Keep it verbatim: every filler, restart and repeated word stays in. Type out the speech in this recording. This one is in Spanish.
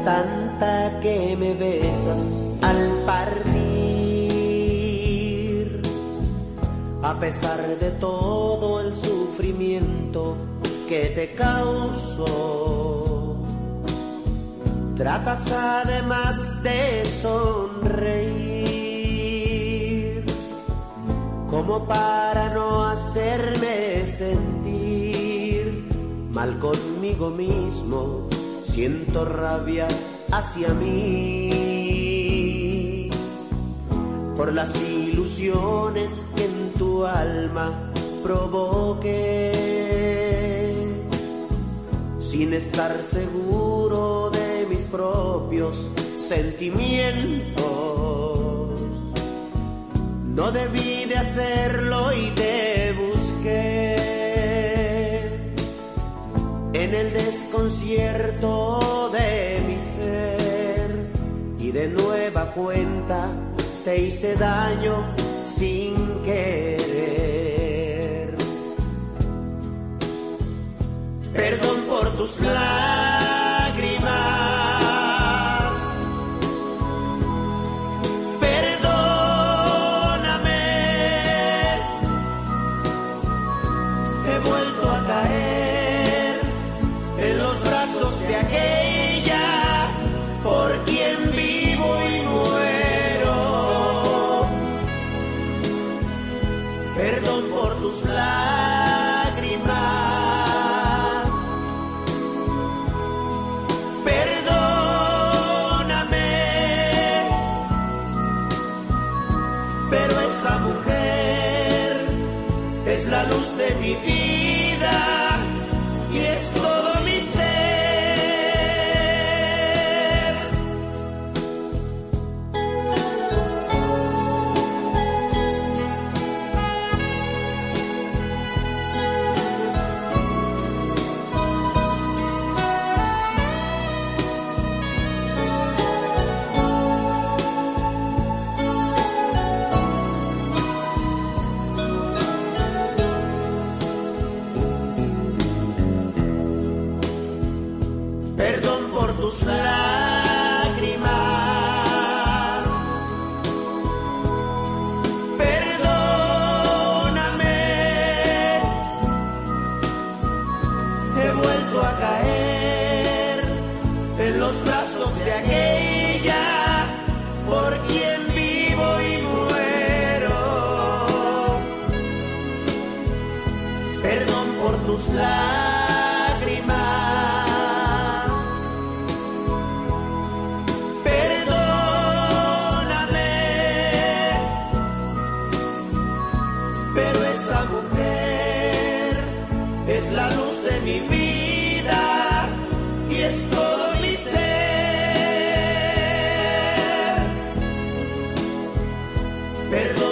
tanta que me besas al partir, a pesar de todo el sufrimiento que te causó. Tratas además de sonreír, como para no hacerme sentir mal conmigo mismo. Siento rabia hacia mí por las ilusiones que en tu alma provoqué, sin estar seguro de mis propios sentimientos. No debí de hacerlo y te busqué en el desconcierto de mi ser, y de nueva cuenta te hice daño sin querer. Perdón por tus lágrimas, perdóname, he vuelto a caer en los brazos de aquella por quien vivo y muero. Perdón por tus lágrimas, perdóname, pero esa mujer es la luz de mi vida y es todo mi ser. Perdón por tus lágrimas, perdóname, he vuelto a caer en los brazos de aquella por quien vivo y muero. Perdón por tus lágrimas, pero esa mujer es la luz de mi vida y es todo mi ser. Perdón